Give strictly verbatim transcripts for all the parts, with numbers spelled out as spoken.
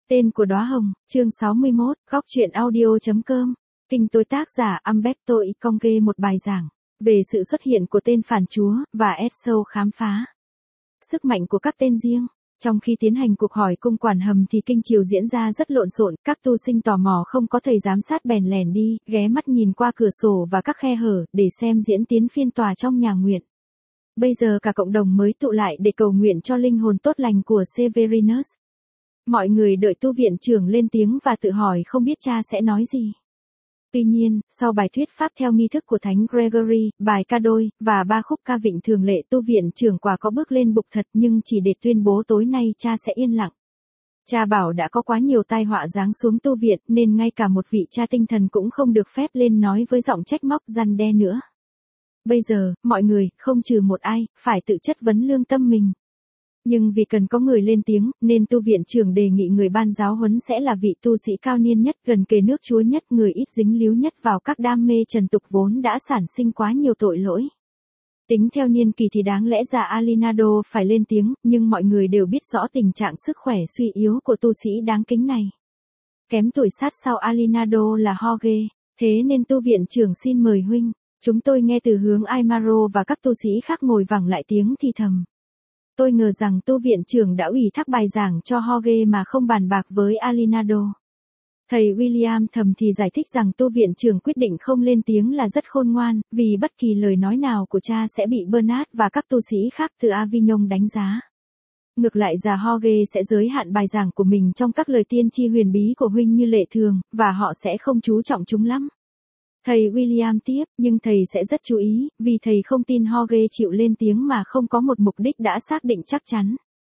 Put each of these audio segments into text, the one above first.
Tên của đóa hồng, chương sáu mươi mốt, góc truyện audio.com. Kinh tối tác giả Umberto Econgue một bài giảng về sự xuất hiện của tên phản chúa và Edsel khám phá sức mạnh của các tên riêng. Trong khi tiến hành cuộc hỏi cung quản hầm thì kinh chiều diễn ra rất lộn xộn, các tu sinh tò mò không có thầy giám sát bèn lèn đi, ghé mắt nhìn qua cửa sổ và các khe hở để xem diễn tiến phiên tòa trong nhà nguyện. Bây giờ cả cộng đồng mới tụ lại để cầu nguyện cho linh hồn tốt lành của Severinus. Mọi người đợi tu viện trưởng lên tiếng và tự hỏi không biết cha sẽ nói gì. Tuy nhiên, sau bài thuyết pháp theo nghi thức của Thánh Gregory, bài ca đôi, và ba khúc ca vịnh thường lệ, tu viện trưởng quả có bước lên bục thật nhưng chỉ để tuyên bố tối nay cha sẽ yên lặng. Cha bảo đã có quá nhiều tai họa giáng xuống tu viện nên ngay cả một vị cha tinh thần cũng không được phép lên nói với giọng trách móc răn đe nữa. Bây giờ, mọi người, không trừ một ai, phải tự chất vấn lương tâm mình. Nhưng vì cần có người lên tiếng, nên tu viện trưởng đề nghị người ban giáo huấn sẽ là vị tu sĩ cao niên nhất, gần kề nước Chúa nhất, người ít dính líu nhất vào các đam mê trần tục vốn đã sản sinh quá nhiều tội lỗi. Tính theo niên kỳ thì đáng lẽ ra Alinado phải lên tiếng, nhưng mọi người đều biết rõ tình trạng sức khỏe suy yếu của tu sĩ đáng kính này. Kém tuổi sát sau Alinado là Jorge, thế nên tu viện trưởng xin mời huynh. Chúng tôi nghe từ hướng Aymaro và các tu sĩ khác ngồi vẳng lại tiếng thì thầm. Tôi ngờ rằng tu viện trưởng đã ủy thác bài giảng cho Jorge mà không bàn bạc với Alinado. Thầy William thầm thì giải thích rằng tu viện trưởng quyết định không lên tiếng là rất khôn ngoan, vì bất kỳ lời nói nào của cha sẽ bị Bernard và các tu sĩ khác từ Avignon đánh giá. Ngược lại già Jorge sẽ giới hạn bài giảng của mình trong các lời tiên tri huyền bí của huynh như lệ thường, và họ sẽ không chú trọng chúng lắm. Thầy William tiếp, nhưng thầy sẽ rất chú ý, vì thầy không tin Jorge chịu lên tiếng mà không có một mục đích đã xác định chắc chắn.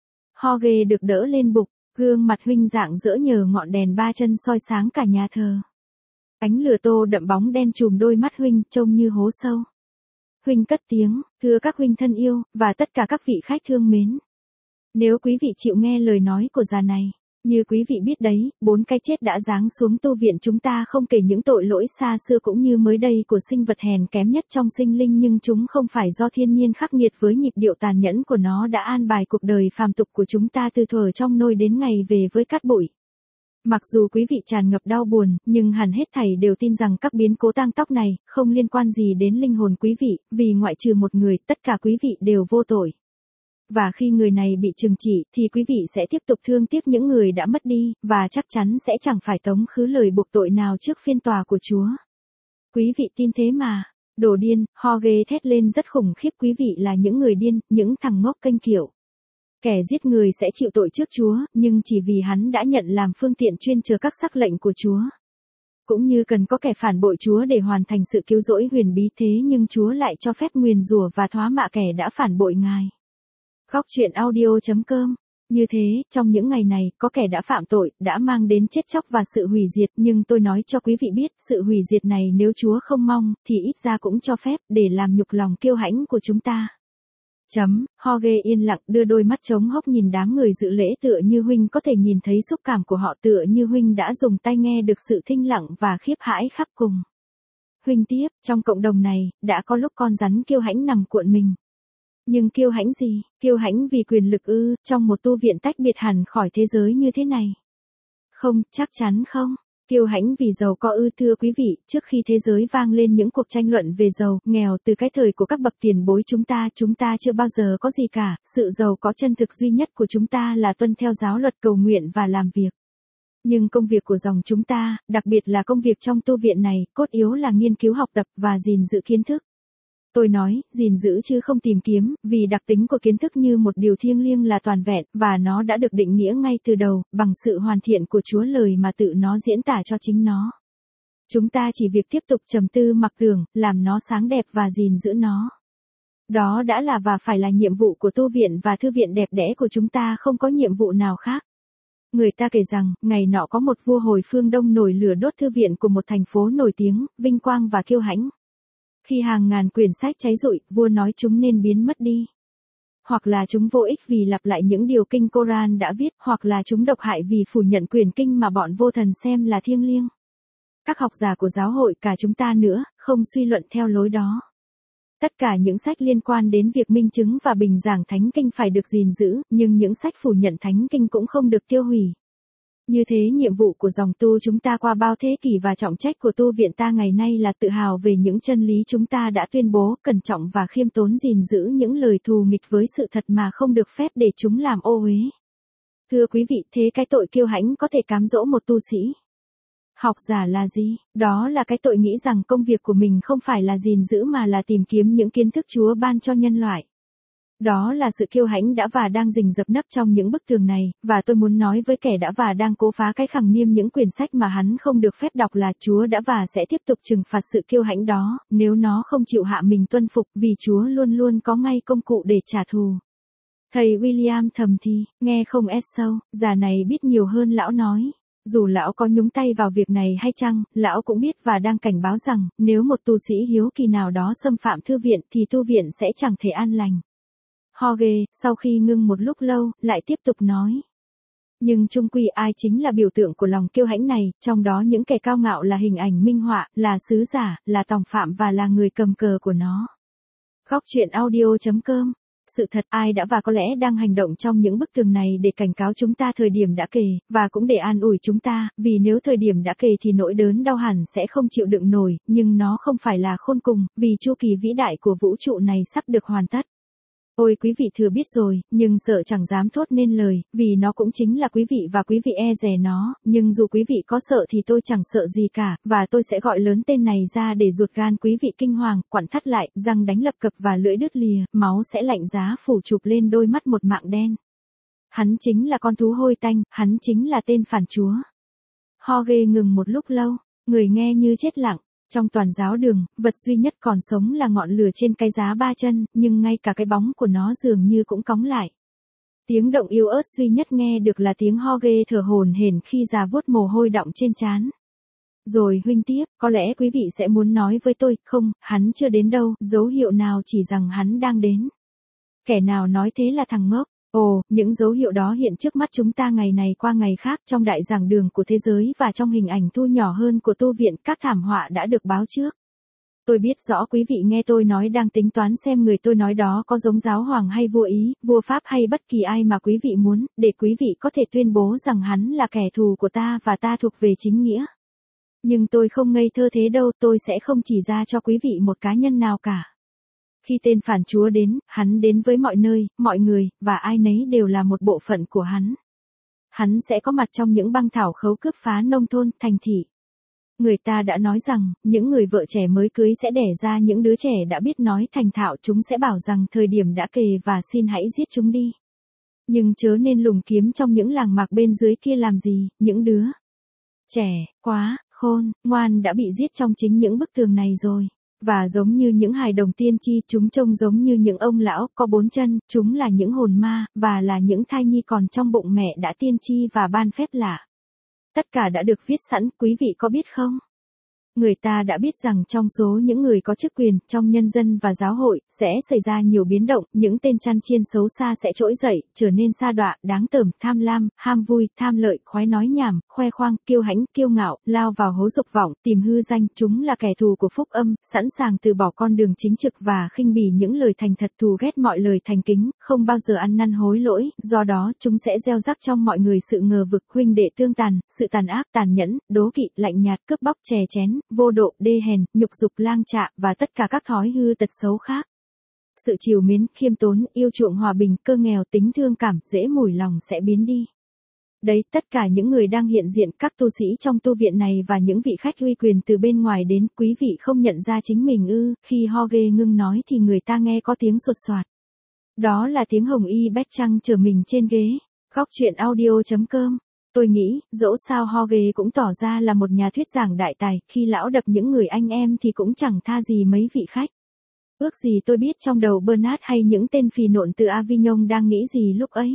Jorge được đỡ lên bục, gương mặt huynh rạng rỡ nhờ ngọn đèn ba chân soi sáng cả nhà thờ. Ánh lửa tô đậm bóng đen trùm đôi mắt huynh trông như hố sâu. Huynh cất tiếng, thưa các huynh thân yêu, và tất cả các vị khách thương mến. Nếu quý vị chịu nghe lời nói của già này. Như quý vị biết đấy, bốn cái chết đã giáng xuống tu viện chúng ta, không kể những tội lỗi xa xưa cũng như mới đây của sinh vật hèn kém nhất trong sinh linh, nhưng chúng không phải do thiên nhiên khắc nghiệt với nhịp điệu tàn nhẫn của nó đã an bài cuộc đời phàm tục của chúng ta từ thuở trong nôi đến ngày về với cát bụi. Mặc dù quý vị tràn ngập đau buồn, nhưng hẳn hết thảy đều tin rằng các biến cố tang tóc này không liên quan gì đến linh hồn quý vị, vì ngoại trừ một người, tất cả quý vị đều vô tội. Và khi người này bị trừng trị, thì quý vị sẽ tiếp tục thương tiếc những người đã mất đi, và chắc chắn sẽ chẳng phải tống khứ lời buộc tội nào trước phiên tòa của Chúa. Quý vị tin thế mà. Đồ điên, Jorge thét lên rất khủng khiếp, quý vị là những người điên, những thằng ngốc kênh kiệu. Kẻ giết người sẽ chịu tội trước Chúa, nhưng chỉ vì hắn đã nhận làm phương tiện chuyên chờ các sắc lệnh của Chúa. Cũng như cần có kẻ phản bội Chúa để hoàn thành sự cứu rỗi huyền bí, thế nhưng Chúa lại cho phép nguyền rủa và thoá mạ kẻ đã phản bội Ngài. Góc truyện audio.com. Như thế, trong những ngày này, có kẻ đã phạm tội, đã mang đến chết chóc và sự hủy diệt, nhưng tôi nói cho quý vị biết, sự hủy diệt này nếu Chúa không mong, thì ít ra cũng cho phép, để làm nhục lòng kiêu hãnh của chúng ta. Chấm, Jorge yên lặng đưa đôi mắt trống hốc nhìn đám người dự lễ, tựa như huynh có thể nhìn thấy xúc cảm của họ, tựa như huynh đã dùng tay nghe được sự thinh lặng và khiếp hãi khắp cùng. Huynh tiếp, trong cộng đồng này, đã có lúc con rắn kiêu hãnh nằm cuộn mình. Nhưng kiêu hãnh gì? Kiêu hãnh vì quyền lực ư, trong một tu viện tách biệt hẳn khỏi thế giới như thế này? Không, chắc chắn không. Kiêu hãnh vì giàu có ư, thưa quý vị, trước khi thế giới vang lên những cuộc tranh luận về giàu, nghèo từ cái thời của các bậc tiền bối chúng ta, chúng ta chưa bao giờ có gì cả, sự giàu có chân thực duy nhất của chúng ta là tuân theo giáo luật cầu nguyện và làm việc. Nhưng công việc của dòng chúng ta, đặc biệt là công việc trong tu viện này, cốt yếu là nghiên cứu học tập và gìn giữ kiến thức. Tôi nói, gìn giữ chứ không tìm kiếm, vì đặc tính của kiến thức như một điều thiêng liêng là toàn vẹn, và nó đã được định nghĩa ngay từ đầu, bằng sự hoàn thiện của Chúa lời mà tự nó diễn tả cho chính nó. Chúng ta chỉ việc tiếp tục trầm tư mặc tưởng, làm nó sáng đẹp và gìn giữ nó. Đó đã là và phải là nhiệm vụ của tu viện và thư viện đẹp đẽ của chúng ta, không có nhiệm vụ nào khác. Người ta kể rằng, ngày nọ có một vua hồi phương Đông nổi lửa đốt thư viện của một thành phố nổi tiếng, vinh quang và kiêu hãnh. Khi hàng ngàn quyển sách cháy rụi, vua nói chúng nên biến mất đi. Hoặc là chúng vô ích vì lặp lại những điều kinh Koran đã viết, hoặc là chúng độc hại vì phủ nhận quyển kinh mà bọn vô thần xem là thiêng liêng. Các học giả của giáo hội, cả chúng ta nữa, không suy luận theo lối đó. Tất cả những sách liên quan đến việc minh chứng và bình giảng thánh kinh phải được gìn giữ, nhưng những sách phủ nhận thánh kinh cũng không được tiêu hủy. Như thế nhiệm vụ của dòng tu chúng ta qua bao thế kỷ và trọng trách của tu viện ta ngày nay là tự hào về những chân lý chúng ta đã tuyên bố, cẩn trọng và khiêm tốn gìn giữ những lời thù nghịch với sự thật mà không được phép để chúng làm ô uế. Thưa quý vị, thế cái tội kiêu hãnh có thể cám dỗ một tu sĩ học giả là gì? Đó là cái tội nghĩ rằng công việc của mình không phải là gìn giữ mà là tìm kiếm những kiến thức Chúa ban cho nhân loại. Đó là sự kiêu hãnh đã và đang rình rập nấp trong những bức tường này, và tôi muốn nói với kẻ đã và đang cố phá cái khảm niêm những quyển sách mà hắn không được phép đọc là Chúa đã và sẽ tiếp tục trừng phạt sự kiêu hãnh đó, nếu nó không chịu hạ mình tuân phục, vì Chúa luôn luôn có ngay công cụ để trả thù. Thầy William thầm thì, nghe không ép sâu, già này biết nhiều hơn lão nói. Dù lão có nhúng tay vào việc này hay chăng, lão cũng biết và đang cảnh báo rằng, nếu một tu sĩ hiếu kỳ nào đó xâm phạm thư viện thì tu viện sẽ chẳng thể an lành. Jorge, sau khi ngưng một lúc lâu, lại tiếp tục nói. Nhưng chung quy ai chính là biểu tượng của lòng kiêu hãnh này, trong đó những kẻ cao ngạo là hình ảnh minh họa, là sứ giả, là tòng phạm và là người cầm cờ của nó. Góc truyện audio chấm com. Sự thật ai đã và có lẽ đang hành động trong những bức tường này để cảnh cáo chúng ta thời điểm đã kề, và cũng để an ủi chúng ta, vì nếu thời điểm đã kề thì nỗi đớn đau hẳn sẽ không chịu đựng nổi, nhưng nó không phải là khôn cùng, vì chu kỳ vĩ đại của vũ trụ này sắp được hoàn tất. Ôi quý vị thừa biết rồi, nhưng sợ chẳng dám thốt nên lời, vì nó cũng chính là quý vị và quý vị e dè nó, nhưng dù quý vị có sợ thì tôi chẳng sợ gì cả, và tôi sẽ gọi lớn tên này ra để ruột gan quý vị kinh hoàng, quặn thắt lại, răng đánh lập cập và lưỡi đứt lìa, máu sẽ lạnh giá phủ chụp lên đôi mắt một mạng đen. Hắn chính là con thú hôi tanh, hắn chính là tên phản chúa. Jorge ngừng một lúc lâu, người nghe như chết lặng. Trong toàn giáo đường, vật duy nhất còn sống là ngọn lửa trên cái giá ba chân, nhưng ngay cả cái bóng của nó dường như cũng cóng lại. Tiếng động yếu ớt duy nhất nghe được là tiếng Jorge thở hổn hển khi già vuốt mồ hôi đọng trên trán. Rồi huynh tiếp, có lẽ quý vị sẽ muốn nói với tôi, không, hắn chưa đến đâu, dấu hiệu nào chỉ rằng hắn đang đến. Kẻ nào nói thế là thằng ngốc. Ồ, những dấu hiệu đó hiện trước mắt chúng ta ngày này qua ngày khác trong đại giảng đường của thế giới và trong hình ảnh thu nhỏ hơn của tu viện, các thảm họa đã được báo trước. Tôi biết rõ quý vị nghe tôi nói đang tính toán xem người tôi nói đó có giống giáo hoàng hay vua Ý, vua Pháp hay bất kỳ ai mà quý vị muốn, để quý vị có thể tuyên bố rằng hắn là kẻ thù của ta và ta thuộc về chính nghĩa. Nhưng tôi không ngây thơ thế đâu, tôi sẽ không chỉ ra cho quý vị một cá nhân nào cả. Khi tên phản chúa đến, hắn đến với mọi nơi, mọi người, và ai nấy đều là một bộ phận của hắn. Hắn sẽ có mặt trong những băng thảo khấu cướp phá nông thôn, thành thị. Người ta đã nói rằng, những người vợ trẻ mới cưới sẽ đẻ ra những đứa trẻ đã biết nói thành thạo, chúng sẽ bảo rằng thời điểm đã kề và xin hãy giết chúng đi. Nhưng chớ nên lùng kiếm trong những làng mạc bên dưới kia làm gì, những đứa trẻ, quá, khôn, ngoan đã bị giết trong chính những bức tường này rồi. Và giống như những hài đồng tiên tri, chúng trông giống như những ông lão, có bốn chân, chúng là những hồn ma, và là những thai nhi còn trong bụng mẹ đã tiên tri và ban phép lạ. Tất cả đã được viết sẵn, quý vị có biết không? Người ta đã biết rằng trong số những người có chức quyền, trong nhân dân và giáo hội, sẽ xảy ra nhiều biến động, những tên chăn chiên xấu xa sẽ trỗi dậy, trở nên sa đọa, đáng tởm, tham lam, ham vui, tham lợi, khoái nói nhảm, khoe khoang, kiêu hãnh, kiêu ngạo, lao vào hố dục vọng, tìm hư danh, chúng là kẻ thù của phúc âm, sẵn sàng từ bỏ con đường chính trực và khinh bỉ những lời thành thật, thù ghét mọi lời thành kính, không bao giờ ăn năn hối lỗi, do đó chúng sẽ gieo rắc trong mọi người sự ngờ vực, huynh đệ tương tàn, sự tàn ác, tàn nhẫn, đố kỵ, lạnh nhạt, cướp bóc, chè chén, vô độ, đê hèn, nhục dục, lang trạ và tất cả các thói hư tật xấu khác. Sự trìu mến, khiêm tốn, yêu chuộng hòa bình, cơ nghèo, tính thương cảm, dễ mủi lòng sẽ biến đi. Đấy, tất cả những người đang hiện diện, các tu sĩ trong tu viện này và những vị khách uy quyền từ bên ngoài đến, quý vị không nhận ra chính mình ư? Khi Jorge ngưng nói thì người ta nghe có tiếng sột soạt. Đó là tiếng Hồng Y Bét Trăng chở mình trên ghế. Góc truyện audio chấm com. Tôi nghĩ, dẫu sao Jorge cũng tỏ ra là một nhà thuyết giảng đại tài, khi lão đập những người anh em thì cũng chẳng tha gì mấy vị khách. Ước gì tôi biết trong đầu Bernard hay những tên phì nộn từ Avignon đang nghĩ gì lúc ấy.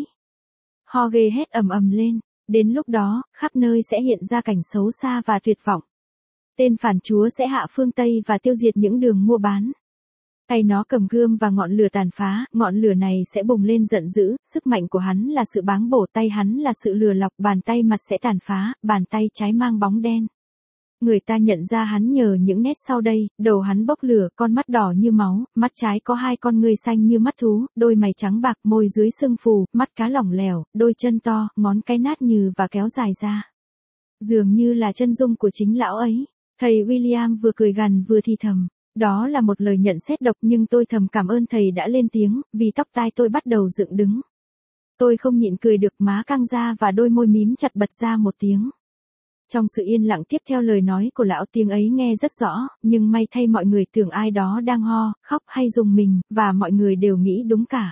Jorge hét ầm ầm lên, đến lúc đó, khắp nơi sẽ hiện ra cảnh xấu xa và tuyệt vọng. Tên phản chúa sẽ hạ phương Tây và tiêu diệt những đường mua bán. Tay nó cầm gươm và ngọn lửa tàn phá, ngọn lửa này sẽ bùng lên giận dữ, sức mạnh của hắn là sự báng bổ, tay hắn là sự lừa lọc, bàn tay mặt sẽ tàn phá, bàn tay trái mang bóng đen. Người ta nhận ra hắn nhờ những nét sau đây, đầu hắn bốc lửa, con mắt đỏ như máu, mắt trái có hai con ngươi xanh như mắt thú, đôi mày trắng bạc, môi dưới sưng phù, mắt cá lỏng lẻo, đôi chân to, ngón cái nát nhừ và kéo dài ra. Dường như là chân dung của chính lão ấy. Thầy William vừa cười gằn vừa thì thầm. Đó là một lời nhận xét độc nhưng tôi thầm cảm ơn thầy đã lên tiếng, vì tóc tai tôi bắt đầu dựng đứng. Tôi không nhịn cười được, má căng ra và đôi môi mím chặt bật ra một tiếng. Trong sự yên lặng tiếp theo lời nói của lão, tiếng ấy nghe rất rõ, nhưng may thay mọi người tưởng ai đó đang ho, khóc hay rùng mình, và mọi người đều nghĩ đúng cả.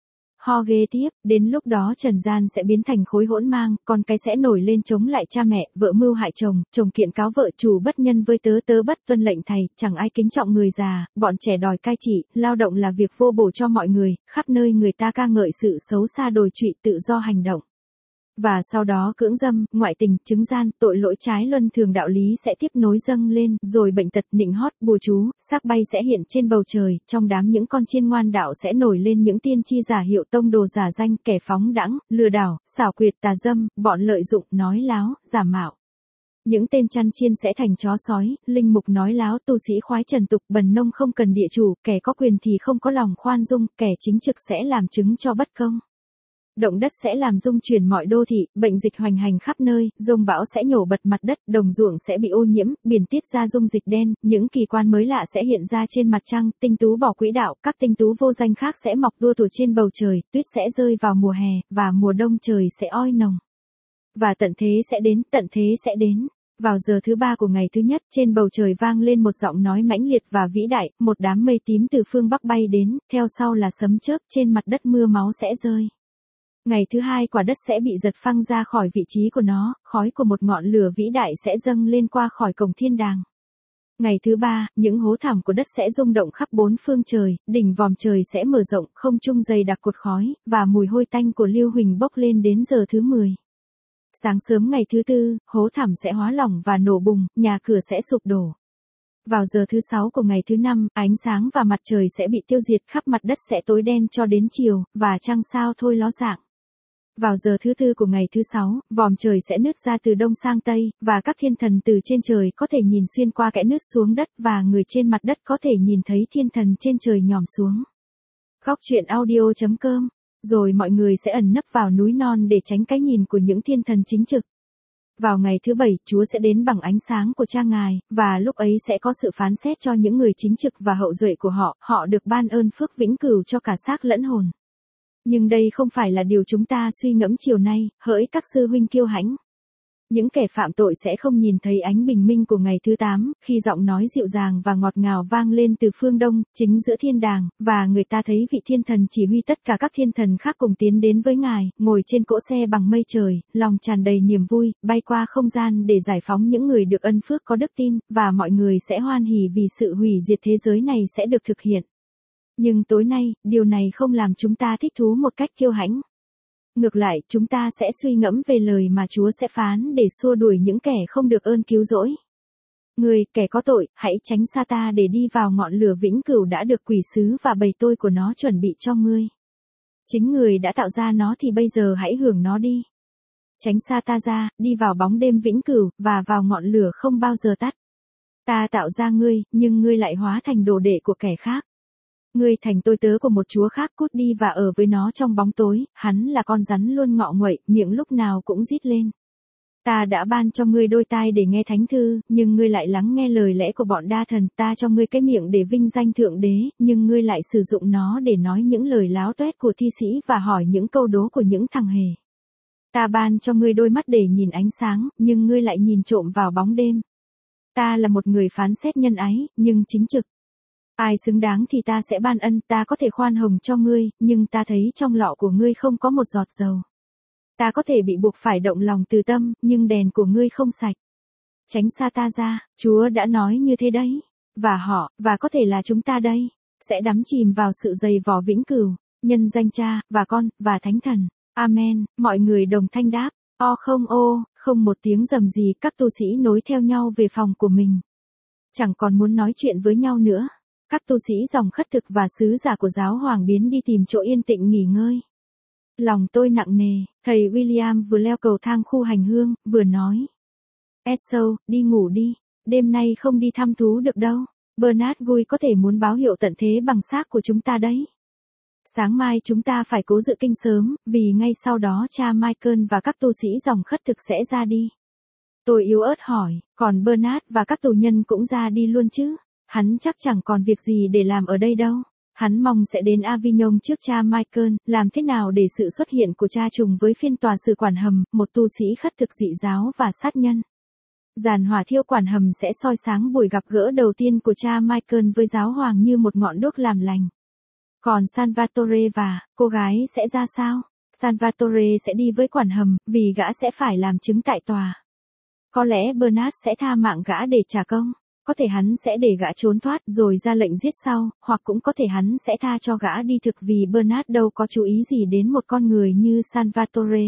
Ho ghê tiếp, đến lúc đó trần gian sẽ biến thành khối hỗn mang, con cái sẽ nổi lên chống lại cha mẹ, vợ mưu hại chồng, chồng kiện cáo vợ, chủ bất nhân với tớ, tớ bất tuân lệnh thầy, chẳng ai kính trọng người già, bọn trẻ đòi cai trị, lao động là việc vô bổ cho mọi người, khắp nơi người ta ca ngợi sự xấu xa đồi trụy tự do hành động. Và sau đó cưỡng dâm, ngoại tình, chứng gian, tội lỗi trái luân thường đạo lý sẽ tiếp nối dâng lên, rồi bệnh tật, nịnh hót, bùa chú, xác bay sẽ hiện trên bầu trời, trong đám những con chiên ngoan đạo sẽ nổi lên những tiên tri giả hiệu tông đồ giả danh, kẻ phóng đãng, lừa đảo, xảo quyệt, tà dâm, bọn lợi dụng, nói láo, giả mạo. Những tên chăn chiên sẽ thành chó sói, linh mục nói láo, tu sĩ khoái trần tục, bần nông không cần địa chủ, kẻ có quyền thì không có lòng khoan dung, kẻ chính trực sẽ làm chứng cho bất công. Động đất sẽ làm rung chuyển mọi đô thị, bệnh dịch hoành hành khắp nơi, dông bão sẽ nhổ bật mặt đất, đồng ruộng sẽ bị ô nhiễm, biển tiết ra dung dịch đen, những kỳ quan mới lạ sẽ hiện ra trên mặt trăng, tinh tú bỏ quỹ đạo, các tinh tú vô danh khác sẽ mọc đua tủa trên bầu trời, tuyết sẽ rơi vào mùa hè, và mùa đông trời sẽ oi nồng. Và tận thế sẽ đến, tận thế sẽ đến. Vào giờ thứ ba của ngày thứ nhất, trên bầu trời vang lên một giọng nói mãnh liệt và vĩ đại, một đám mây tím từ phương Bắc bay đến, theo sau là sấm chớp, trên mặt đất mưa máu sẽ rơi. Ngày thứ hai quả đất sẽ bị giật phăng ra khỏi vị trí của nó, khói của một ngọn lửa vĩ đại sẽ dâng lên qua khỏi cổng thiên đàng. Ngày thứ ba, những hố thẳm của đất sẽ rung động khắp bốn phương trời, đỉnh vòm trời sẽ mở rộng, không trung dày đặc cột khói, và mùi hôi tanh của lưu huỳnh bốc lên đến giờ thứ mười. Sáng sớm ngày thứ tư, hố thẳm sẽ hóa lỏng và nổ bùng, nhà cửa sẽ sụp đổ. Vào giờ thứ sáu của ngày thứ năm, ánh sáng và mặt trời sẽ bị tiêu diệt, khắp mặt đất sẽ tối đen cho đến chiều, và trăng sao thôi ló dạng. Vào giờ thứ tư của ngày thứ sáu, vòm trời sẽ nứt ra từ đông sang tây, và các thiên thần từ trên trời có thể nhìn xuyên qua kẽ nứt xuống đất, và người trên mặt đất có thể nhìn thấy thiên thần trên trời nhòm xuống. Góc truyện audio chấm com. Rồi mọi người sẽ ẩn nấp vào núi non để tránh cái nhìn của những thiên thần chính trực. Vào ngày thứ bảy, Chúa sẽ đến bằng ánh sáng của cha Ngài, và lúc ấy sẽ có sự phán xét cho những người chính trực và hậu duệ của họ, họ được ban ơn phước vĩnh cửu cho cả xác lẫn hồn. Nhưng đây không phải là điều chúng ta suy ngẫm chiều nay, hỡi các sư huynh kiêu hãnh. Những kẻ phạm tội sẽ không nhìn thấy ánh bình minh của ngày thứ tám, khi giọng nói dịu dàng và ngọt ngào vang lên từ phương đông, chính giữa thiên đàng, và người ta thấy vị thiên thần chỉ huy tất cả các thiên thần khác cùng tiến đến với Ngài, ngồi trên cỗ xe bằng mây trời, lòng tràn đầy niềm vui, bay qua không gian để giải phóng những người được ân phước có đức tin, và mọi người sẽ hoan hỉ vì sự hủy diệt thế giới này sẽ được thực hiện. Nhưng tối nay, điều này không làm chúng ta thích thú một cách kiêu hãnh. Ngược lại, chúng ta sẽ suy ngẫm về lời mà Chúa sẽ phán để xua đuổi những kẻ không được ơn cứu rỗi. Người, kẻ có tội, hãy tránh xa ta để đi vào ngọn lửa vĩnh cửu đã được quỷ sứ và bầy tôi của nó chuẩn bị cho ngươi. Chính người đã tạo ra nó thì bây giờ hãy hưởng nó đi. Tránh xa ta ra, đi vào bóng đêm vĩnh cửu, và vào ngọn lửa không bao giờ tắt. Ta tạo ra ngươi, nhưng ngươi lại hóa thành đồ đệ của kẻ khác. Ngươi thành tôi tớ của một chúa khác, cút đi và ở với nó trong bóng tối, hắn là con rắn luôn ngọ nguậy, miệng lúc nào cũng rít lên. Ta đã ban cho ngươi đôi tai để nghe thánh thư, nhưng ngươi lại lắng nghe lời lẽ của bọn đa thần, ta cho ngươi cái miệng để vinh danh thượng đế, nhưng ngươi lại sử dụng nó để nói những lời láo toét của thi sĩ và hỏi những câu đố của những thằng hề. Ta ban cho ngươi đôi mắt để nhìn ánh sáng, nhưng ngươi lại nhìn trộm vào bóng đêm. Ta là một người phán xét nhân ái, nhưng chính trực. Ai xứng đáng thì ta sẽ ban ân, ta có thể khoan hồng cho ngươi, nhưng ta thấy trong lọ của ngươi không có một giọt dầu. Ta có thể bị buộc phải động lòng từ tâm, nhưng đèn của ngươi không sạch. Tránh xa ta ra, Chúa đã nói như thế đấy. Và họ, và có thể là chúng ta đây, sẽ đắm chìm vào sự dày vò vĩnh cửu, nhân danh Cha, và Con, và Thánh Thần. Amen. Mọi người đồng thanh đáp. O không ô, không một tiếng rầm gì, các tu sĩ nối theo nhau về phòng của mình. Chẳng còn muốn nói chuyện với nhau nữa. Các tu sĩ dòng khất thực và sứ giả của giáo hoàng biến đi tìm chỗ yên tĩnh nghỉ ngơi. Lòng tôi nặng nề, thầy William vừa leo cầu thang khu hành hương, vừa nói. Esau, đi ngủ đi. đêm nay không đi thăm thú được đâu. Bernard vui có thể muốn báo hiệu tận thế bằng xác của chúng ta đấy. Sáng mai chúng ta phải cố dự kinh sớm, vì ngay sau đó cha Michael và các tu sĩ dòng khất thực sẽ ra đi. Tôi yếu ớt hỏi, còn Bernard và các tù nhân cũng ra đi luôn chứ? Hắn chắc chẳng còn việc gì để làm ở đây đâu. Hắn mong sẽ đến Avignon trước cha Michael, làm thế nào để sự xuất hiện của cha trùng với phiên tòa xử quản hầm, một tu sĩ khất thực dị giáo và sát nhân. Giàn hỏa thiêu quản hầm sẽ soi sáng buổi gặp gỡ đầu tiên của cha Michael với giáo hoàng như một ngọn đuốc làm lành. Còn Salvatore và cô gái sẽ ra sao? Salvatore sẽ đi với quản hầm, vì gã sẽ phải làm chứng tại tòa. Có lẽ Bernard sẽ tha mạng gã để trả công. Có thể hắn sẽ để gã trốn thoát rồi ra lệnh giết sau, hoặc cũng có thể hắn sẽ tha cho gã đi thực vì Bernard đâu có chú ý gì đến một con người như Salvatore.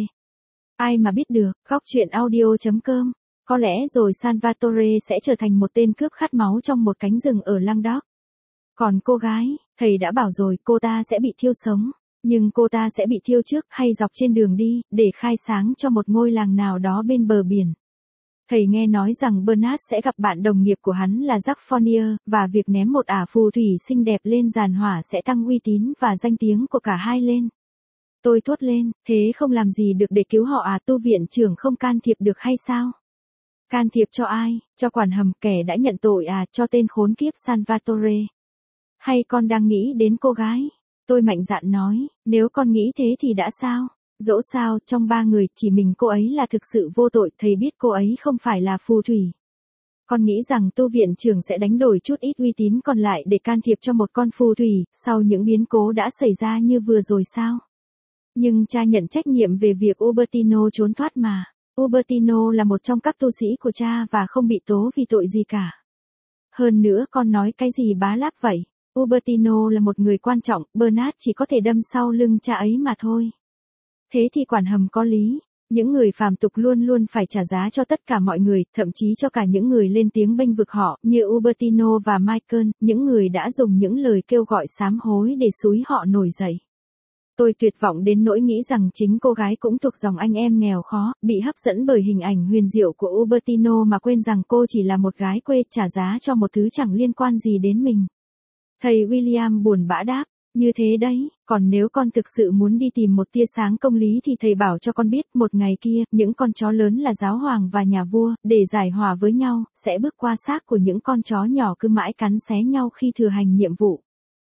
Ai mà biết được, góc chuyện audio chấm com. Có lẽ rồi Salvatore sẽ trở thành một tên cướp khát máu trong một cánh rừng ở Languedoc. Còn cô gái, thầy đã bảo rồi cô ta sẽ bị thiêu sống. Nhưng cô ta sẽ bị thiêu trước hay dọc trên đường đi, để khai sáng cho một ngôi làng nào đó bên bờ biển. Thầy nghe nói rằng Bernard sẽ gặp bạn đồng nghiệp của hắn là Jacques Fournier, và việc ném một ả phù thủy xinh đẹp lên giàn hỏa sẽ tăng uy tín và danh tiếng của cả hai lên. Tôi thốt lên, thế không làm gì được để cứu họ à? Tu viện trưởng không can thiệp được hay sao? Can thiệp cho ai? Cho quản hầm kẻ đã nhận tội à? Cho tên khốn kiếp Salvatore? Hay con đang nghĩ đến cô gái? Tôi mạnh dạn nói, nếu con nghĩ thế thì đã sao? Dẫu sao, trong ba người, chỉ mình cô ấy là thực sự vô tội, thầy biết cô ấy không phải là phù thủy. Con nghĩ rằng tu viện trưởng sẽ đánh đổi chút ít uy tín còn lại để can thiệp cho một con phù thủy, sau những biến cố đã xảy ra như vừa rồi sao? Nhưng cha nhận trách nhiệm về việc Ubertino trốn thoát mà. Ubertino là một trong các tu sĩ của cha và không bị tố vì tội gì cả. Hơn nữa con nói cái gì bá láp vậy? Ubertino là một người quan trọng, Bernard chỉ có thể đâm sau lưng cha ấy mà thôi. Thế thì quản hầm có lý. Những người phàm tục luôn luôn phải trả giá cho tất cả mọi người, thậm chí cho cả những người lên tiếng bênh vực họ, như Ubertino và Michael, những người đã dùng những lời kêu gọi sám hối để xúi họ nổi dậy. Tôi tuyệt vọng đến nỗi nghĩ rằng chính cô gái cũng thuộc dòng anh em nghèo khó, bị hấp dẫn bởi hình ảnh huyền diệu của Ubertino mà quên rằng cô chỉ là một gái quê trả giá cho một thứ chẳng liên quan gì đến mình. Thầy William buồn bã đáp, như thế đấy, còn nếu con thực sự muốn đi tìm một tia sáng công lý thì thầy bảo cho con biết một ngày kia, những con chó lớn là giáo hoàng và nhà vua, để giải hòa với nhau, sẽ bước qua xác của những con chó nhỏ cứ mãi cắn xé nhau khi thừa hành nhiệm vụ.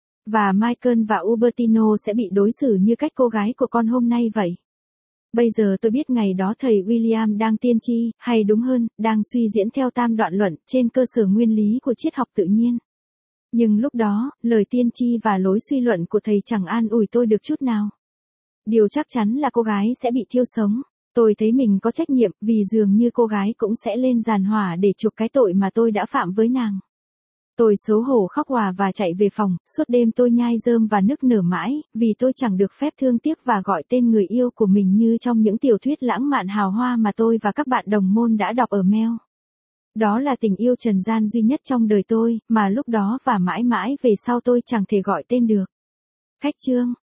Và Michael và Ubertino sẽ bị đối xử như cách cô gái của con hôm nay vậy. Bây giờ tôi biết ngày đó thầy William đang tiên tri, hay đúng hơn, đang suy diễn theo tam đoạn luận trên cơ sở nguyên lý của triết học tự nhiên. Nhưng lúc đó, lời tiên tri và lối suy luận của thầy chẳng an ủi tôi được chút nào. Điều chắc chắn là cô gái sẽ bị thiêu sống. Tôi thấy mình có trách nhiệm, vì dường như cô gái cũng sẽ lên giàn hỏa để chuộc cái tội mà tôi đã phạm với nàng. Tôi xấu hổ khóc òa và chạy về phòng, suốt đêm tôi nhai rơm và nức nở mãi, vì tôi chẳng được phép thương tiếc và gọi tên người yêu của mình như trong những tiểu thuyết lãng mạn hào hoa mà tôi và các bạn đồng môn đã đọc ở mail. Đó là tình yêu trần gian duy nhất trong đời tôi, mà lúc đó và mãi mãi về sau tôi chẳng thể gọi tên được. Khách chương